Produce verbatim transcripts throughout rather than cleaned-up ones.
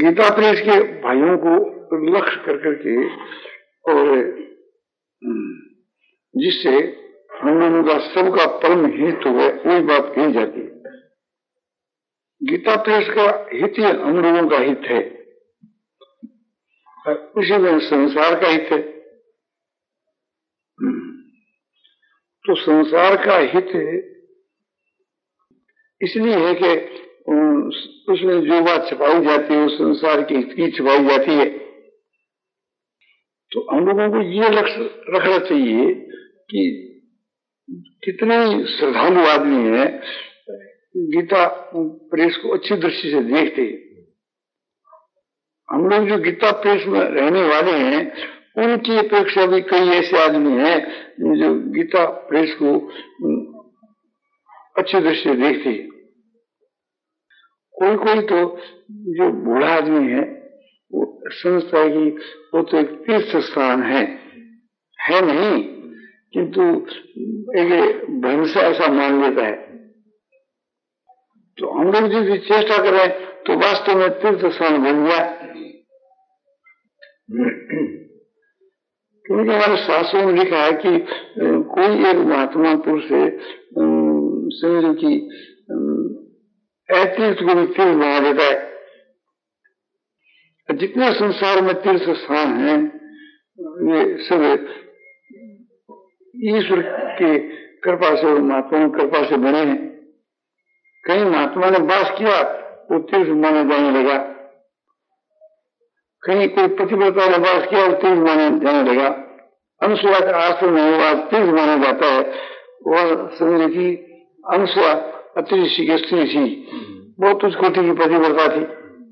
Gita press के भाइयों को लक्ष्य कर करके और जिससे हम लोगों का सबका परम हित हो, वही बात कही जाती है। गीता प्रेस का हित ही हम लोगों का हित है, उसी में संसार का हित है। तो संसार का हित इसलिए है कि उसमें जो बात छपाई जाती है वो संसार के हित की छपाई जाती है। तो हम लोगों को ये लक्ष्य रखना चाहिए कि कितने श्रद्धालु आदमी है गीता प्रेस को अच्छी दृष्टि से देखते। हम लोग जो गीता प्रेस में रहने वाले हैं उनकी अपेक्षा भी कई ऐसे आदमी हैं जो गीता प्रेस को अच्छी दृष्टि से देखते। कोई कोई तो जो बूढ़ा आदमी है वो समझता है कि वो तो एक तीर्थ स्थान है है नहीं, किंतु एक भ्रम से ऐसा मान लेता है। तो हम लोग जिसकी चेष्टा करें तो वास्तव में तीर्थ स्थान बन गया। क्योंकि हमारे शास्त्रों में लिखा है कि कोई एक महात्मा पुरुष से समझो कि तीर्थ को भी तीर्थ बना देता है। जितने संसार में तीर्थ स्थान हैं ये सब ईश्वर के कृपा से, महात्मा की कृपा से बने हैं। कहीं महात्मा ने वास किया वो तीर्थ माना जाने लगा, कहीं कोई पतिव्रता ने वास किया वो तीर्थ माना जाने लगा। अनुसुआ का आश्रम है वो आज तीर्थ माना जाता है। वह समझे कि अनुसुआ अति ऋषि की स्त्री थी, बहुत उच्च कोटि की पतिव्रता थी।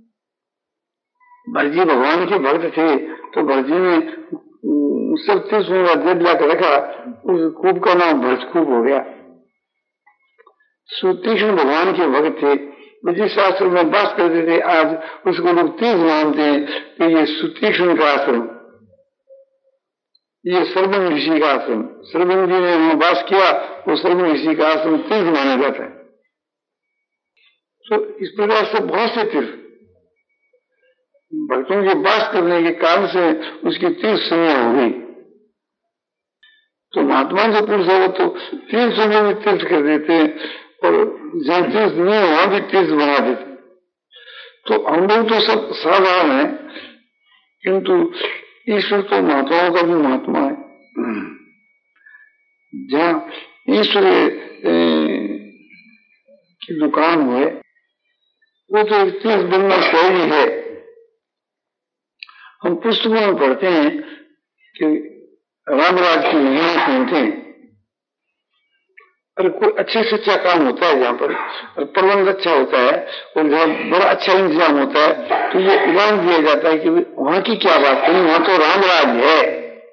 भरजी भगवान के भक्त थे तो भरजी ने सब तीर्थों का जब लाकर रखा, उस कूप का नाम भरतकूप हो गया। सुतीक्ष्ण भगवान के भक्त थे, जिस आश्रम में वास करते थे आज उसको लोग तीर्थ मानते हैं कि ये सुतीक्ष्ण का आश्रम, ये सर्वज्ञ ऋषि का आश्रम, सर्वज्ञ जी ने वास किया वो सर्वज्ञ ऋषि का आश्रम तीर्थ माना जाता है। तो इस प्रकार से बहुत से तीर्थ भक्तों के वास करने के कारण से उसकी तीर्थ संज्ञा हो गई। तो महात्मा जो पुरुष है वो तो तीर्थ में भी तीर्थ कर देते हैं और जहाँ तीर्थ नहीं है वहां भी तीर्थ बना देते। तो हम लोग तो सब साधारण है, किंतु ईश्वर तो महात्माओं का भी महात्मा है। जहाँ ईश्वर की दुकान है वो तो एक तीर्थ बनना शैली है। हम पुस्तकों में पढ़ते हैं कि रामराज की महिमा सुनते हैं, अरे कोई अच्छे से अच्छा काम होता है जहाँ पर प्रबंध अच्छा होता है और जहाँ बड़ा अच्छा इंतजाम होता है तो ये इनाम दिया जाता है कि वहां की क्या बात करें, वहां तो रामराज है।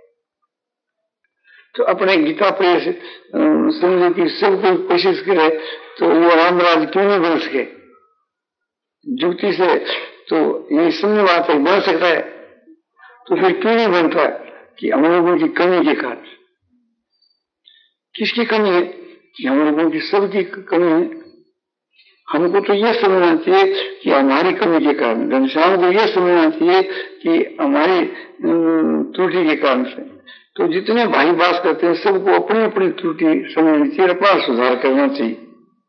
तो अपने गीता प्रेस समझे कि सब कोई कोशिश करे तो वो रामराज क्यों नहीं बन सके। जुक्ति से तो ये समझ बात है बन सकता है, तो फिर क्यों नहीं बनता कि हम लोगों की कमी के कारण। किसकी कमी है कि हम लोगों की सबकी कमी है। हमको तो यह समझना चाहिए कि हमारी कमी के कारण, घनश्याम को यह समझना चाहिए कि हमारी त्रुटि के कारण से। तो जितने भाई बास करते हैं सबको अपनी अपनी त्रुटि समझनी चाहिए, अपना सुधार करना चाहिए।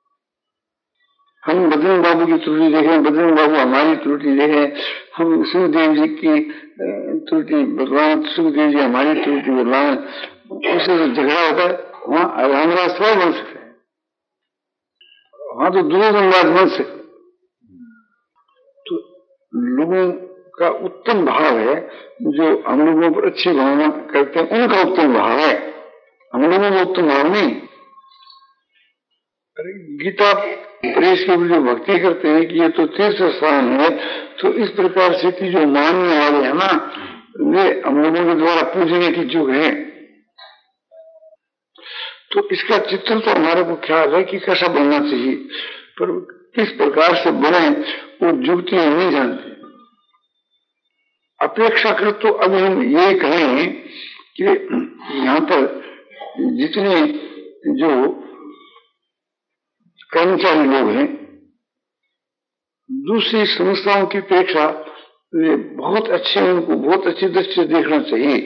हम बजरंग बाबू की त्रुटि देखें, बजरंग बाबू हमारी त्रुटि देखें, हम सुखदेव जी की त्रुटि बदलाव, सुखदेव जी हमारी त्रुटि बदलाव, उससे जो झगड़ा होता है वहां रामराज थोड़ा बन सकता है, वहां तो दुर्योधनराज बन सकते। तो लोगों का उत्तम भाव है जो हम लोगों पर अच्छी भावना करते हैं, उनका उत्तम भाव है, हम लोगों का उत्तम भाव नहीं। गीता प्रेस की जो भक्ति करते हैं कि ये तो तीर्थ स्थान है, तो इस प्रकार से कि जो मानने वाले है ना वे हम लोगों के द्वारा पूजने की युग है। तो इसका चित्र तो हमारे को ख्याल है कि कैसा बनना चाहिए, पर किस प्रकार से बने वो युक्ति हम नहीं जानते। अपेक्षाकृत तो अभी हम ये कहें कि यहाँ पर जितने जो कर्मचारी लोग हैं दूसरी संस्थाओं की अपेक्षा वे बहुत अच्छे, उनको बहुत अच्छी दृष्टि से देखना चाहिए।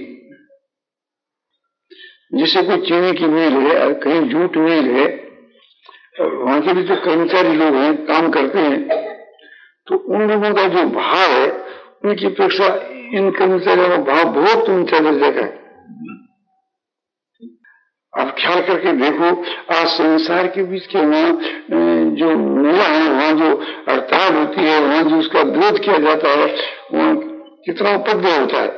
जैसे कोई चीनी की मिल है और कहीं जूट मिल है, वहां के भी जो कर्मचारी लोग हैं, काम करते हैं, तो उन लोगों का जो भाव है उनकी अपेक्षा इन कर्मचारियों का भाव बहुत ऊंचा दर्जे का है। आप ख्याल करके देखो, आज संसार के बीच के वहां जो मेला है, वहां जो हड़ताल होती है, वहां जो उसका विरोध किया जाता है, वहां कितना उपद्रव होता है।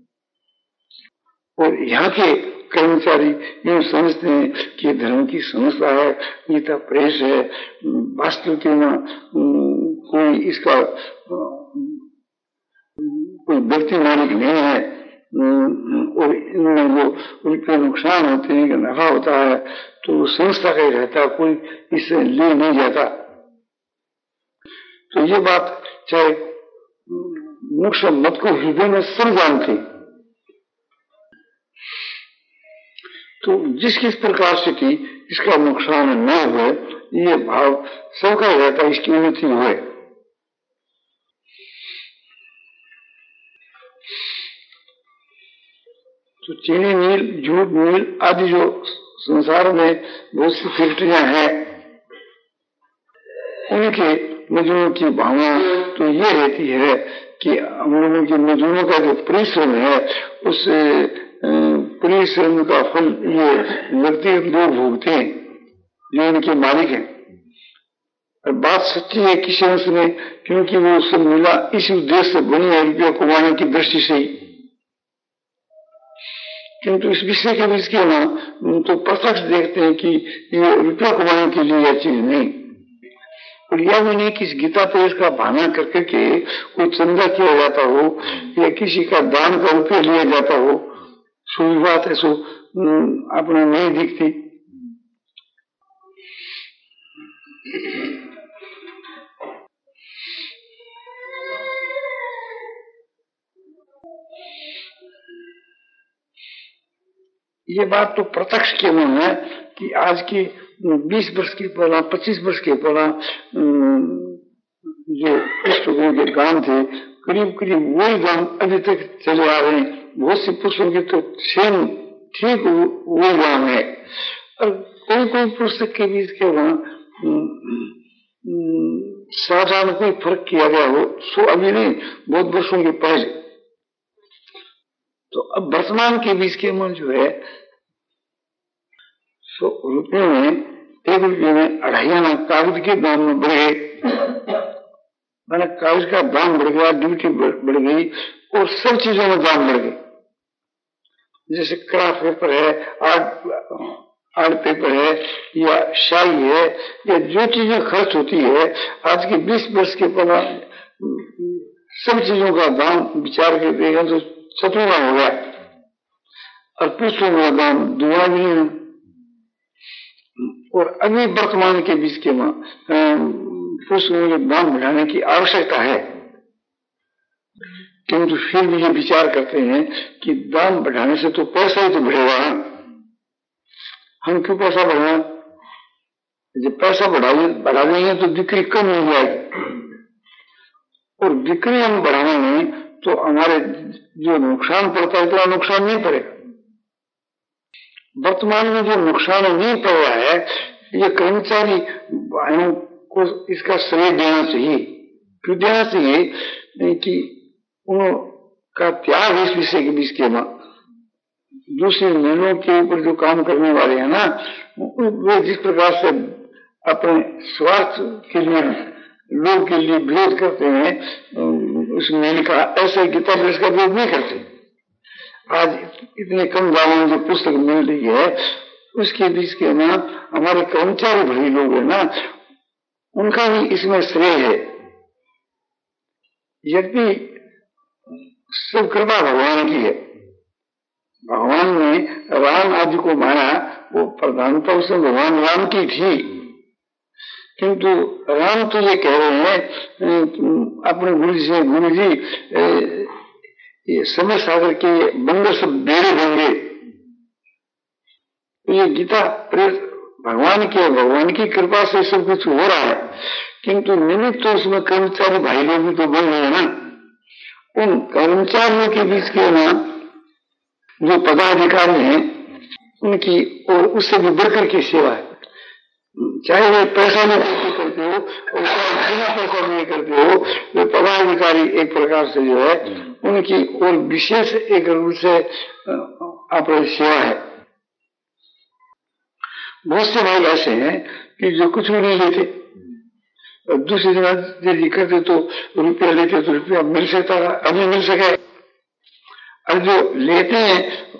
और यहाँ के कर्मचारी यूं समझते हैं कि धर्म की समस्या है, गीता प्रेस है, वास्तव में कोई इसका कोई व्यक्ति मालिक नहीं है, और इनमें वो उनके नुकसान होते हैं कि नफा होता है, तो संस्था का ही रहता, कोई इससे ले नहीं जाता। तो ये बात चाहे मोक्ष मत को हृदय में सब जानते, तो जिस किस प्रकार से कि इसका नुकसान न हुए, ये भाव सबका रहता है, इसकी उन्नति हुए। तो चीनी मिल, जूट मिल आदि जो संसार में बहुत सी फैक्ट्रियां हैं, उनके मजदूरों की भावना तो ये रहती है कि हम लोगों के मजदूरों का जो परिश्रम है, उस परिश्रम का फल ये व्यक्तिगत लोग भोगते हैं जो इनके मालिक हैं। और बात सच्ची है किसी अंश में, क्योंकि वो सब मिला इस उद्देश्य से बनी है, रुपया कमाने की दृष्टि से ही। किंतु इस विषय के बीच के ना तो प्रत्यक्ष देखते हैं कि ये रुपया कमाने के लिए यह चीज नहीं। और यह भी नहीं कि इस गीता प्रेस का बहाना करके के कोई चंदा किया जाता हो या किसी का दान का रुपया लिया जाता हो, सो बात है, सो अपना नहीं दिखती। ये बात तो प्रत्यक्ष के मन है कि आज की बीस वर्ष के पहला, पच्चीस वर्ष के पहला जो पुस्तकों के गान थे, करीब करीब वही गान अभी तक चले आ रहे हैं। बहुत सी पुस्तकों के तो सेम ठीक वही गान है, और कोई कोई पुस्तक के बीच के वहां साधारण कोई फर्क किया गया हो, सो अभी नहीं, बहुत वर्षों के पहले। तो अब वर्तमान के बीच के मन जो है, सो रुपये में एक रुपये में अढ़ाई आना कागज के दाम में बढ़ गए, मैंने कागज का दाम बढ़ गया, ड्यूटी बढ़ गई, और सब चीजों में दाम बढ़ गए। जैसे क्राफ्ट पेपर है, आर्ट आर्ट पेपर है, या शाही है, या जो चीजें खर्च होती है, आज के बीस वर्ष के पहला सब चीजों का दाम विचार के देगा तो चतुर्गुना हो गया, और पुस्तकों का दाम दुआ भी है। और अभी वर्तमान के बीच के में पुस्तकों के दाम बढ़ाने की आवश्यकता है, किंतु फिर भी ये विचार करते हैं कि दाम बढ़ाने से तो पैसा ही तो बढ़ेगा, हम क्यों पैसा बढ़ाएं? जब पैसा बढ़ा बढ़ा देंगे तो बिक्री कम हो जाएगी, और बिक्री हम बढ़ाएंगे तो हमारे जो नुकसान पड़ता है तो नुकसान नहीं पड़ेगा। वर्तमान में जो नुकसान नहीं पड़ रहा है, ये कर्मचारी भाइयों को इसका श्रेय देना चाहिए। क्यों देना चाहिए? कि उनका त्याग इस विषय के बीच के बाद दूसरे मिलों के ऊपर जो काम करने वाले हैं ना, वे जिस प्रकार से अपने स्वार्थ के लिए लोग के लिए विरोध करते हैं, उस मिल का ऐसे गीता प्रेस का विरोध नहीं करते। आज इतने कम दामों में जो पुस्तक मिल रही है, उसके बीच के ना हमारे कर्मचारी भाई लोग हैं ना, उनका भी इसमें श्रेय है। यदि सब कृपा भगवान की है, भगवान ने राम आदि को मारा, वो प्रधानता उसमें भगवान राम की थी, किंतु राम तो ये कह रहे हैं अपने गुरु जी से, गुरु जी ये समय सागर के बंदर सब बेड़े होंगे। तो ये गीता प्रेस भगवान की, भगवान की कृपा से सब कुछ हो रहा है, किंतु निमित्त तो उसमें कर्मचारी भाई लोग भी तो बन रहे हैं ना। उन कर्मचारियों के बीच के ना जो पदाधिकारी हैं उनकी और उससे भी बढ़कर की सेवा है, चाहे वे पैसा नहीं करते हो और चाहे बिना पैसा नहीं करते हो, वे पदाधिकारी एक प्रकार से जो है उनकी और विशेष एक रूप से आपकी सेवा है। बहुत से भाई ऐसे हैं कि जो कुछ भी नहीं लेते, दूसरी जगह यदि करते तो रुपया लेते तो रुपया मिल सकता था, अभी मिल सके। और जो लेते हैं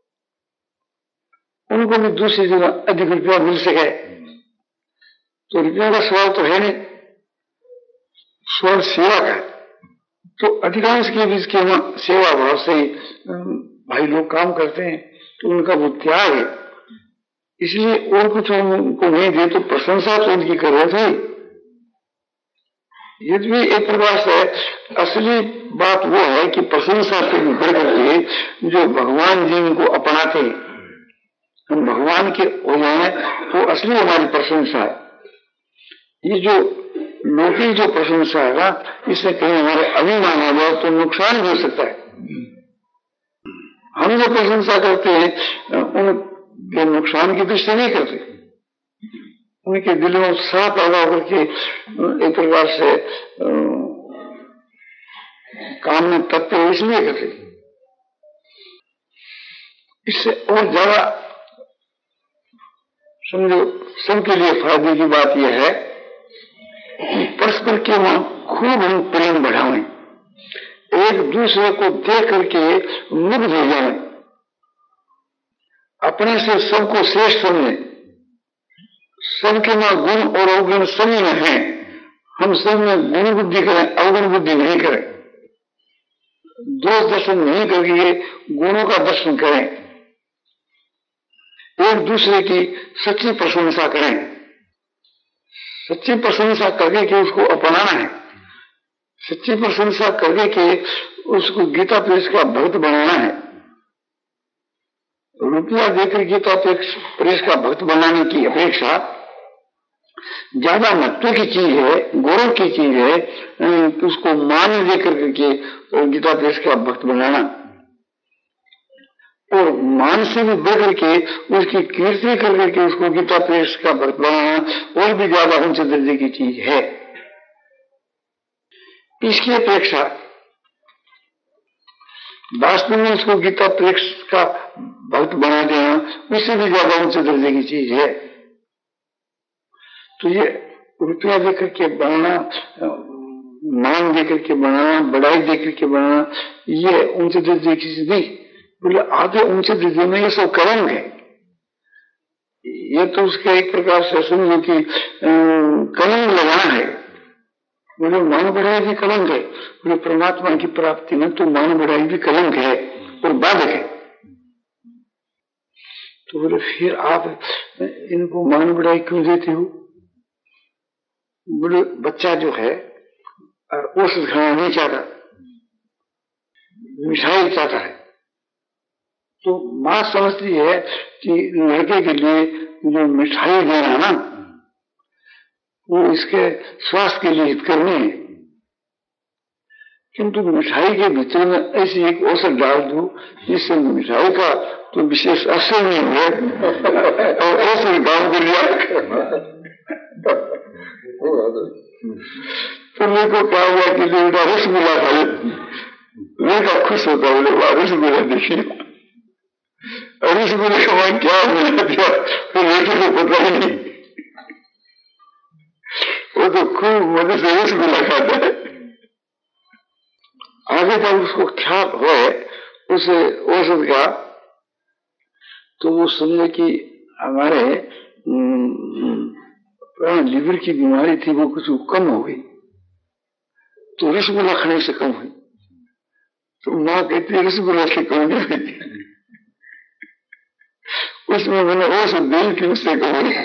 उनको भी दूसरी जगह अधिक रुपया मिल सके, तो रुपया का सवाल तो है नहीं, सवाल सेवा का। तो अधिकांश के बीच के वहां सेवा भाव से भाई लोग काम करते हैं, तो उनका वो त्याग है, इसलिए और कुछ उनको नहीं दे तो प्रशंसा तो उनकी करो थी। यदि भी एक प्रकार से असली बात वो है कि प्रशंसा से बढ़ करके जो भगवान जी उनको अपनाते, हम भगवान के हो जाए तो असली हमारी प्रशंसा है। ये जो लौकिक जो प्रशंसा है ना, इससे कहीं हमारे अभिमान आ जाए तो नुकसान भी हो सकता है। हम जो प्रशंसा करते हैं उनके नुकसान की दृष्टि नहीं करते, उनके दिलों में उत्साह पैदा करके एक प्रकार से काम में तत्व इसलिए करते। इससे और ज्यादा समझो सबके लिए फायदे की बात यह है कि परस्पर के वहां खूब हम प्रेम बढ़ावें, एक दूसरे को देख करके मुग्ध हो जाएं, अपने से सबको श्रेष्ठ समझें, सबके में गुण और अवगुण सभी में हैं, हम सब में गुण बुद्धि करें, अवगुण बुद्धि नहीं करें, दोष दर्शन नहीं करके गुणों का दर्शन करें, एक दूसरे की सच्ची प्रशंसा करें, सच्ची प्रशंसा करके के उसको अपनाना है, सच्ची प्रशंसा करके के उसको गीता प्रेस का भक्त बनाना है। रुपया देकर गीता प्रेस का भक्त बनाने की अपेक्षा ज्यादा महत्व की चीज है, गौरव की चीज है कि उसको मान देकर के गीता प्रेस का भक्त बनाना, और मान से भी बढ़ के उसकी कीर्ति करके के उसको गीता प्रेस का भक्त बनाना और भी ज्यादा ऊंच दर्जे की चीज है। इसकी अपेक्षा वास्तव में उसको गीता प्रेस का भक्त बना देना उससे भी ज्यादा ऊंच दर्जे की चीज है। तो ये रुपया देकर के बनाना, मान देकर के बनाना, बड़ाई देकर के बनाना, ये ऊंचे दर्जे की चीज नहीं। बोले आधे ऊंचे दर्जे में ये सब कलंक है, ये तो उसके एक प्रकार से समझो कि कलंक लगाना है। बोले मान बढ़ाई भी कलंक है, बोले परमात्मा की प्राप्ति में तो मान बढ़ाई भी कलंक है और बाधक है। तो बोले फिर आप इनको मान बढ़ाई क्यों देते हो? बोले बच्चा जो है औषध खाना नहीं चाहता, मिठाई चाहता है, तो मां समझती है कि लड़के के लिए जो मिठाई देना ना वो इसके स्वास्थ्य के लिए हित करनी है, किंतु मिठाई के भीतर में ऐसी एक औषध डाल दो जिससे मिठाई का तो विशेष असर नहीं है और ऐसे काम कर लिया। तो मेरे को क्या हुआ कि बेटा रसगुल्ला खाए, बेटा खुश होता बोले वाह रसगुल्ला देखिए, रसगुल्ले का मान क्या मिला दिया फिर बेटे को पता ही नहीं, वो तो खूब मजे से रसगुल्ला खाता है। आगे जब उसको ख्याल हो उसे औषध का, तो वो समझे कि हमारे लिवर की बीमारी थी वो कुछ कम हो गई, तो रसगुल्ला खाने से कम हुई। तो माँ कहती है रसगुल्ला से कम नहीं हुई, उसमें मैंने औषध दी थी उससे कम हुई।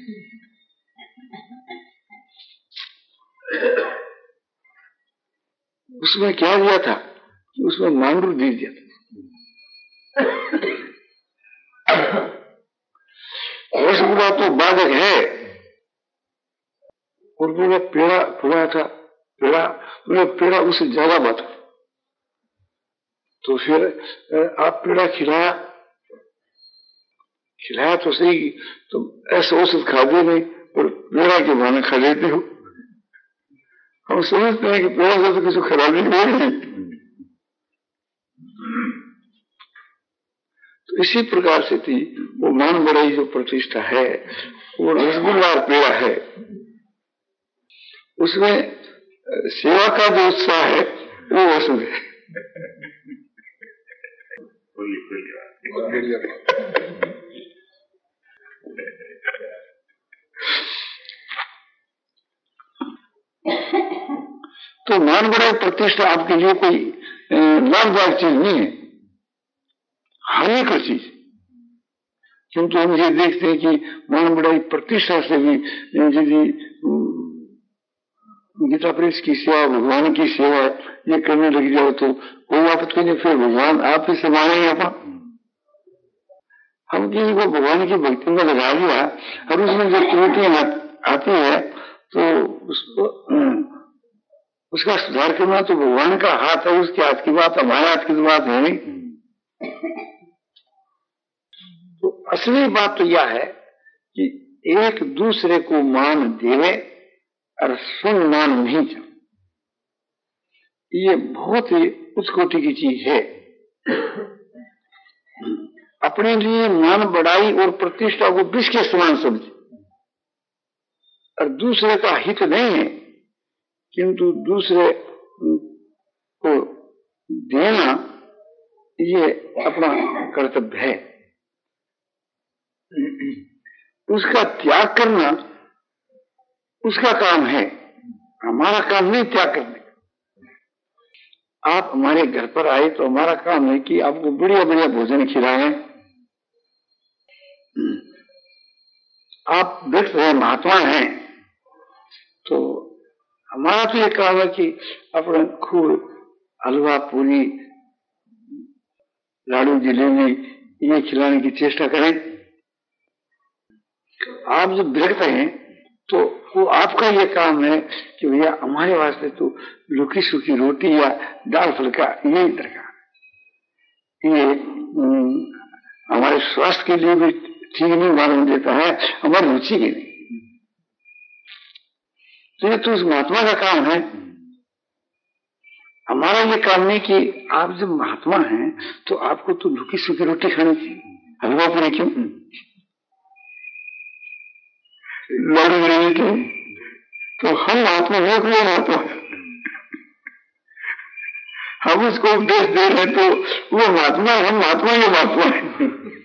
उसमें क्या दिया था कि उसमें मांडू दे दिया था। रसगुल्ला तो बाधक है और वो पेड़ा फुला था, पेड़ा मतलब पेड़ा उससे ज्यादा बात। तो फिर आप पेड़ा खिलाया खिलाया तो सही, तुम ऐसे औसत खाते नहीं और पेड़ा के बहाने खा लेते हो। हम समझते हैं कि पेड़ा से तो किसी खराबी नहीं है। तो इसी प्रकार से थी वो मान बढ़ाई जो प्रतिष्ठा है, वो रसगुल्ला पेड़ा है, उसमें सेवा का जो उत्साह है वो वसूल है। तो मान बढ़ाई प्रतिष्ठा आपके लिए कोई लाभदायक चीज नहीं है, हानिकर चीज। किंतु हम ये देखते हैं कि मान बढ़ाई प्रतिष्ठा से भी यदि गीता प्रेस की सेवा, भगवान की सेवा ये करने लग जाओ तो कोई आपत्ति नहीं, फिर भगवान आप ही से मांगेंगे अपन। हम किसी को भगवान की भक्ति में लगा दिया और उसमें जो त्रुटियां आती है तो उसको उसका सुधार करना तो भगवान का हाथ है, उसके हाथ की बात हमारे हाथ की बात है नहीं। तो असली बात तो यह है कि एक दूसरे को मान देवे और स्वयं मान नहीं जाए, ये बहुत ही उच्च कोटि की चीज है। अपने लिए मान बढ़ाई और प्रतिष्ठा को विष के समान समझे और दूसरे का हित नहीं है, किंतु दूसरे को देना ये अपना कर्तव्य है। उसका त्याग करना उसका काम है, हमारा काम नहीं त्याग करने का। आप हमारे घर पर आए तो हमारा काम है कि आपको बढ़िया बढ़िया भोजन खिलाएं। आप व्यक्त हैं, महात्मा हैं, तो हमारा तो ये काम है कि अपना खूब हलवा पूरी लाडू जलेबी ये खिलाने की चेष्टा करें। आप जब व्यक्त हैं तो वो आपका ये काम है कि भैया हमारे वास्ते तो लुकी सूखी रोटी या दाल फुल्का यही दरकार। ये हमारे स्वास्थ्य के लिए भी ठीक नहीं मालूम देता है, हमारी रुचि के नहीं। तो ये तो उस महात्मा का काम है, हमारा ये काम नहीं कि आप जब महात्मा हैं तो आपको तो लुकी सूखी रोटी खानी चाहिए, हलवा पूरी क्यों, लाडू बनाने क्यों। तो हम महात्मा वो क्यों महात्मा, हम उसको उपदेश दे रहे तो वो महात्मा, हम महात्मा ये महात्मा है।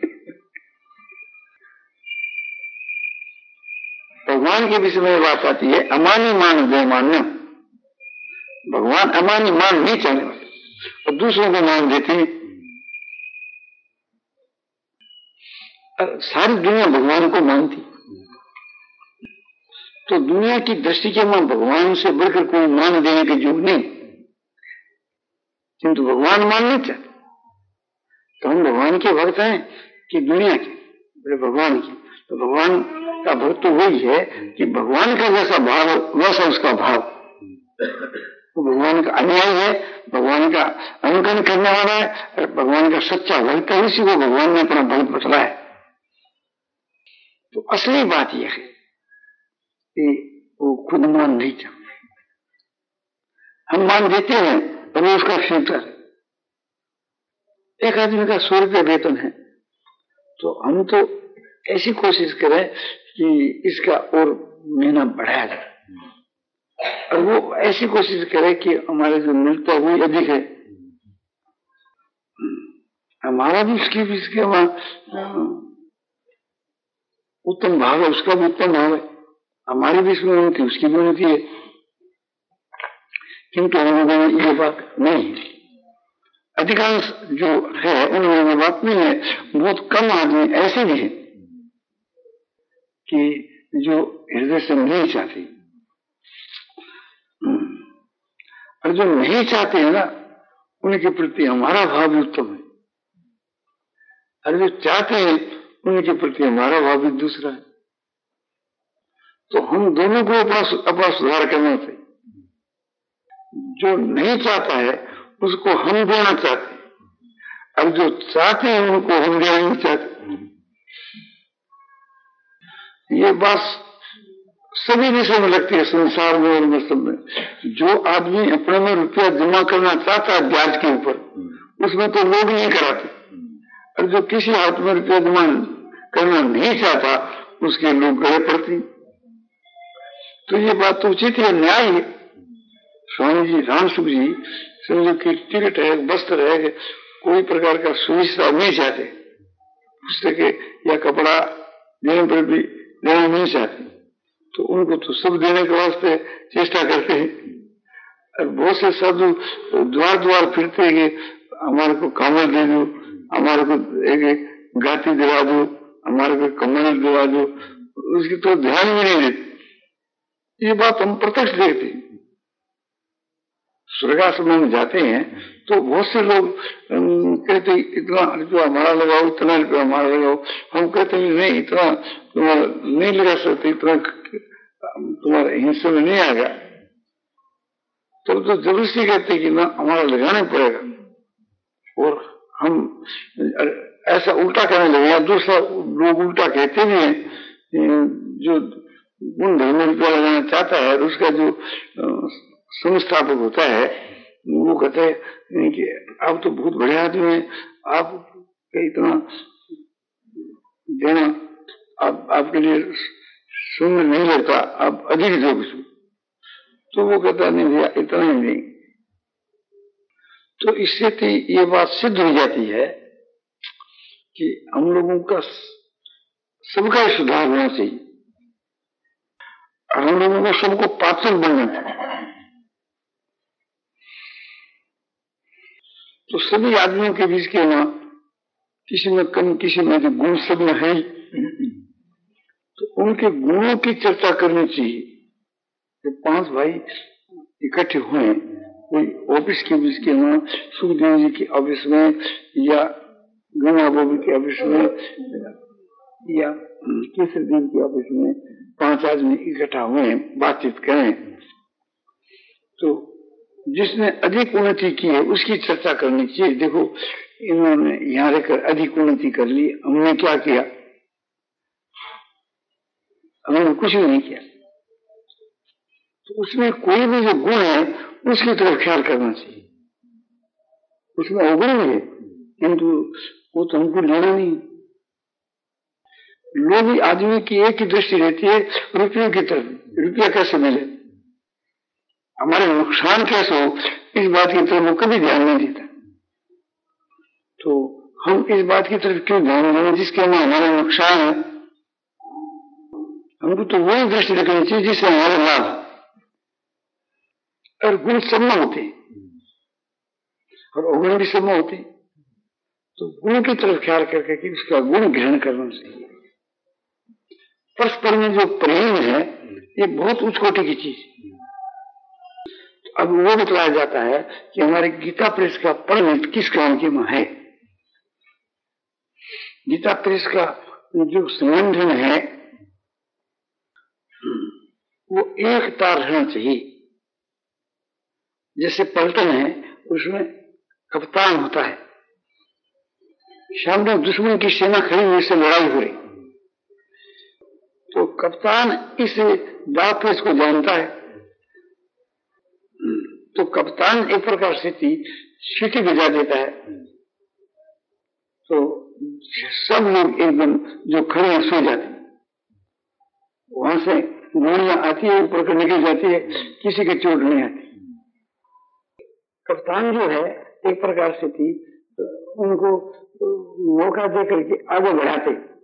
भगवान के विषय में बात आती है अमानी मान दे मान्य। भगवान अमानी मान नहीं चाहने वाले और दूसरों को मान देते हैं। सारी दुनिया भगवान को मानती, तो दुनिया की दृष्टि के में भगवान से बढ़कर कोई मान देने के योग नहीं, किंतु भगवान मानना चाहते। तो हम भगवान के भक्त हैं कि दुनिया के, बोले भगवान की। तो भगवान का भक्त तो वही है कि भगवान का जैसा भाव वैसा उसका भाव। तो भगवान का अनुयायी है, भगवान का अनुकरण करने वाला है, भगवान का सच्चा भक्त है, उसी को भगवान ने अपना भक्त बतला है। तो असली बात यह है कि वो खुद मान नहीं चाहते, हम मान देते हैं और वो उसका फिल्टर। एक आदमी का सौ रुपये वेतन है तो हम तो ऐसी कोशिश करें कि इसका और महीना बढ़ाया जाए, और वो ऐसी कोशिश करे कि हमारे जो मिलता है वो अधिक है, हमारा भी उसकी भी इसके उत्तम भाव है, उसका भी उत्तम भाव है, हमारी भी इसमें उन्नति उसकी भी उन्नति है। किंतु उन्होंने ये बात नहीं है, अधिकांश जो है उन्होंने ये बात नहीं है। बहुत कम आदमी ऐसे भी है कि जो हृदय से नहीं चाहते, और जो नहीं चाहते हैं ना उनके प्रति हमारा भाव भी उत्तम है, और जो चाहते हैं उनके प्रति हमारा भाव भी दूसरा है। तो हम दोनों को अपना अपना सुधार करना चाहिए। जो नहीं चाहता है उसको हम देना चाहते हैं, अब जो चाहते हैं उनको हम देना नहीं चाहते। ये बात सभी विषय में लगती है, संसार में और सब में। जो आदमी अपने में रुपया जमा करना चाहता है ब्याज के ऊपर, उसमें तो लोग नहीं कराते, और जो किसी हाथ में रुपया जमा करना नहीं चाहता उसके लोग गले पड़ते। तो ये बात तो उचित है, न्याय है। स्वामी जी रामसुख जी समझो कि टिकट है, वस्त्र है, कोई प्रकार का सुविधा नहीं चाहते, पुस्तकें या कपड़ा देने पर भी देना नहीं चाहते, तो उनको तो सब देने के वास्ते चेष्टा करते हैं। और बहुत से साधु द्वार द्वार फिरते हैं कि हमारे को कामल दे दो, हमारे को एक गाती दिला दो, हमारे को कमल दिला दो, उसकी तो ध्यान भी नहीं देते। ये बात हम प्रत्यक्ष देखते हैं। स्वर्गाश्रम में जाते हैं तो बहुत से लोग कहते इतना रुपया हमारा लगाओ, इतना रुपया हमारा लगाओ। हम कहते हैं नहीं, इतना तुम्हारा नहीं लगा सकते, इतना तुम्हारे हिस्से में नहीं आएगा। तब तो जबरदस्ती कहते कि ना हमारा लगाना पड़ेगा, और हम ऐसा उल्टा कहने लगे। या दूसरा लोग उल्टा कहते भी हैं, जो गुण धर्म रुपया लगाना चाहता है उसका जो संस्थापक होता है वो कहते हैं कि आप तो बहुत बड़े आदमी हैं, आप इतना देना आप, आपके लिए शून्य नहीं लगता, आप अधिक दो कुछ। तो वो कहता नहीं भैया इतना ही नहीं। तो इससे तो ये बात सिद्ध हो जाती है कि हम लोगों का सबका ही सुधार होना चाहिए, हम लोगों को सबको पात्र बनना चाहिए। तो सभी आदमियों के बीच के ना किसी में कम किसी में जो गुण सब में है, तो उनके गुणों की चर्चा करनी चाहिए। तो पांच भाई इकट्ठे हुए, कोई ऑफिस के बीच के ना सुखदेव जी के ऑफिस में या गंगा बाबू के ऑफिस में या केसर देव के ऑफिस में पांच आदमी इकट्ठा हुए बातचीत करें, तो जिसने अधिक उन्नति की है उसकी चर्चा करनी चाहिए। देखो इन्होंने यहाँ रहकर अधिक उन्नति कर ली, हमने क्या किया? हमने कुछ भी नहीं किया। तो उसमें कोई भी जो गुण है उसकी तरफ ख्याल करना चाहिए। उसमें अवगुण भी है किंतु वो तो हमको लेना नहीं। लोग आदमी की एक ही दृष्टि रहती है रुपयों की तरफ, रुपया कैसे मिले, हमारे नुकसान कैसे हो, इस बात की तरफ वो कभी ध्यान नहीं देता। तो हम इस बात की तरफ क्यों ध्यान दें जिसके हमें हमारा नुकसान है? हमको तो वही दृष्टि रखनी चाहिए जिससे हमारे लाभ। और गुण सब में होते और अवगुण भी सब में होते, तो गुण की तरफ ख्याल करके कि उसका गुण ग्रहण करना चाहिए। परस्पर में जो प्रेम है ये बहुत उच्च कोटि की चीज है। अब वो बतलाया जाता है कि हमारे गीता प्रेस का परिणत किस काम के में है। गीता प्रेस का जो संगठन है वो एक तार रहना चाहिए। जैसे पलटन है उसमें कप्तान होता है, सामने दुश्मन की सेना खड़ी हुई से लड़ाई हो रही, तो कप्तान इस डाक प्रेस को जानता है, तो कप्तान एक प्रकार से सीटी बजा देता है, तो सब लोग एकदम जो खड़े सो जाते, वहां से गोलियां आती है ऊपर निकल जाती है, किसी के चोट नहीं आती। कप्तान जो है एक प्रकार से थी उनको मौका दे करके आगे बढ़ाते